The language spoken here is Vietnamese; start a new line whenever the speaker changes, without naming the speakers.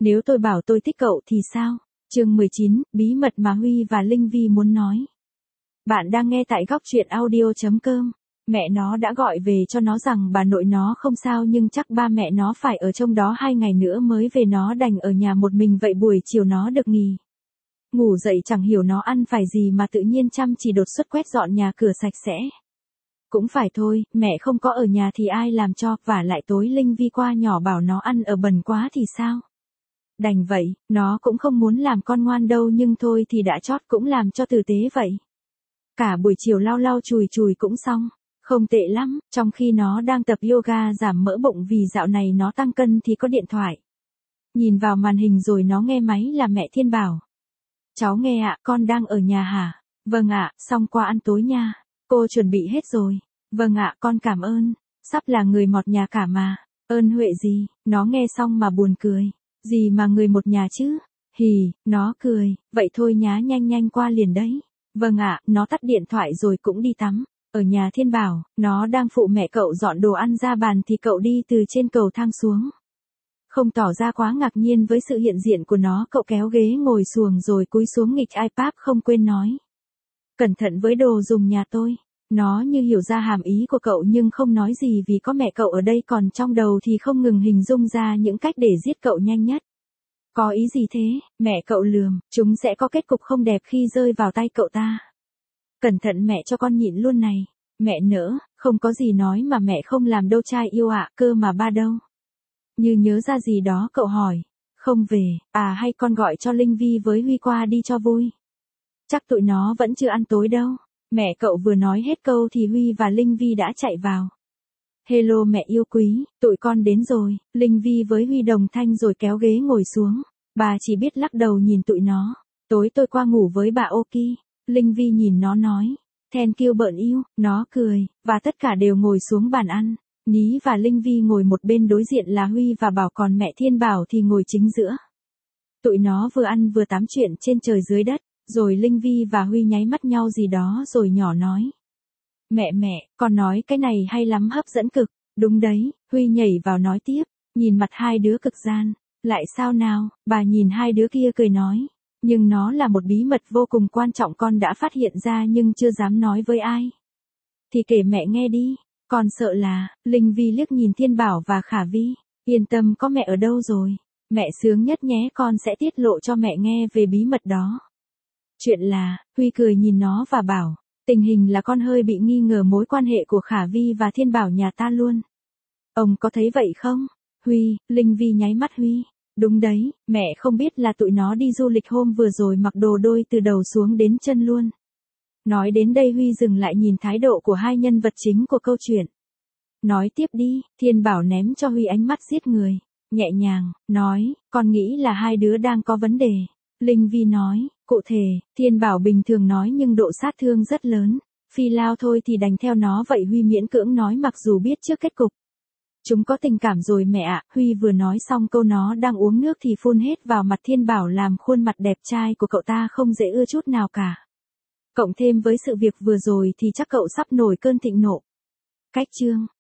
Nếu tôi bảo tôi thích cậu thì sao? Chương 19, bí mật mà Huy và Linh Vi muốn nói. Bạn đang nghe tại góc truyện audio.com. Mẹ nó đã gọi về cho nó rằng bà nội nó không sao nhưng chắc ba mẹ nó phải ở trong đó 2 ngày nữa mới về, nó đành ở nhà một mình vậy buổi chiều nó được nghỉ. Ngủ dậy chẳng hiểu nó ăn phải gì mà tự nhiên chăm chỉ đột xuất quét dọn nhà cửa sạch sẽ. Cũng phải thôi, mẹ không có ở nhà thì ai làm cho, vả lại tối Linh Vi qua nhỏ bảo nó ăn ở bẩn quá thì sao? Đành vậy, nó cũng không muốn làm con ngoan đâu nhưng thôi thì đã chót cũng làm cho tử tế vậy. Cả buổi chiều lau lau chùi chùi cũng xong, không tệ lắm, trong khi nó đang tập yoga giảm mỡ bụng vì dạo này nó tăng cân thì có điện thoại. Nhìn vào màn hình rồi nó nghe máy là mẹ Thiên bảo. Cháu nghe ạ, con đang ở nhà hả? Vâng ạ, xong qua ăn tối nha. Cô chuẩn bị hết rồi. Vâng ạ, con cảm ơn. Sắp là người một nhà cả mà. Ơn huệ gì? Nó nghe xong mà buồn cười. Gì mà người một nhà chứ? Hì, nó cười. Vậy thôi nhá, nhanh nhanh qua liền đấy. Vâng ạ, nó tắt điện thoại rồi cũng đi tắm. Ở nhà Thiên bảo, nó đang phụ mẹ cậu dọn đồ ăn ra bàn thì cậu đi từ trên cầu thang xuống. Không tỏ ra quá ngạc nhiên với sự hiện diện của nó, cậu kéo ghế ngồi xuồng rồi cúi xuống nghịch iPad không quên nói. Cẩn thận với đồ dùng nhà tôi. Nó như hiểu ra hàm ý của cậu nhưng không nói gì vì có mẹ cậu ở đây, còn trong đầu thì không ngừng hình dung ra những cách để giết cậu nhanh nhất. Có ý gì thế? Mẹ cậu lườm, chúng sẽ có kết cục không đẹp khi rơi vào tay cậu ta. Cẩn thận mẹ cho con nhịn luôn này. Mẹ nỡ, không có gì nói mà mẹ không làm đâu trai yêu ạ, cơ mà ba đâu. Như nhớ ra gì đó cậu hỏi. Không về, à hay con gọi cho Linh Vi với Huy qua đi cho vui. Chắc tụi nó vẫn chưa ăn tối đâu. Mẹ cậu vừa nói hết câu thì Huy và Linh Vi đã chạy vào. Hello mẹ yêu quý, tụi con đến rồi. Linh Vi với Huy đồng thanh rồi kéo ghế ngồi xuống. Bà chỉ biết lắc đầu nhìn tụi nó. Tối tôi qua ngủ với bà Oki. Linh Vi nhìn nó nói. Thank you bợn yêu, nó cười, và tất cả đều ngồi xuống bàn ăn. Ní và Linh Vi ngồi một bên, đối diện là Huy và Bảo, còn mẹ Thiên Bảo thì ngồi chính giữa. Tụi nó vừa ăn vừa tám chuyện trên trời dưới đất, rồi Linh Vi và Huy nháy mắt nhau gì đó rồi nhỏ nói. Mẹ, con nói cái này hay lắm, hấp dẫn cực. Đúng đấy, Huy nhảy vào nói tiếp, nhìn mặt hai đứa cực gian. Lại sao nào, bà nhìn hai đứa kia cười nói. Nhưng nó là một bí mật vô cùng quan trọng con đã phát hiện ra nhưng chưa dám nói với ai. Thì kể mẹ nghe đi. Con sợ là, Linh Vi liếc nhìn Thiên Bảo và Khả Vi. Yên tâm, có mẹ ở đâu rồi. Mẹ sướng nhất nhé, con sẽ tiết lộ cho mẹ nghe về bí mật đó. Chuyện là, Huy cười nhìn nó và bảo, tình hình là con hơi bị nghi ngờ mối quan hệ của Khả Vi và Thiên Bảo nhà ta luôn. Ông có thấy vậy không? Huy, Linh Vi nháy mắt Huy. Đúng đấy, mẹ không biết là tụi nó đi du lịch hôm vừa rồi mặc đồ đôi từ đầu xuống đến chân luôn. Nói đến đây Huy dừng lại nhìn thái độ của hai nhân vật chính của câu chuyện. Nói tiếp đi, Thiên Bảo ném cho Huy ánh mắt giết người. Nhẹ nhàng, nói, con nghĩ là hai đứa đang có vấn đề. Linh Vi nói, cụ thể, Thiên Bảo bình thường nói nhưng độ sát thương rất lớn. Phi lao thôi thì đành theo nó vậy, Huy miễn cưỡng nói mặc dù biết trước kết cục. Chúng có tình cảm rồi mẹ ạ. Huy vừa nói xong câu nó đang uống nước thì phun hết vào mặt Thiên Bảo làm khuôn mặt đẹp trai của cậu ta không dễ ưa chút nào cả. Cộng thêm với sự việc vừa rồi thì chắc cậu sắp nổi cơn thịnh nộ. Cách chương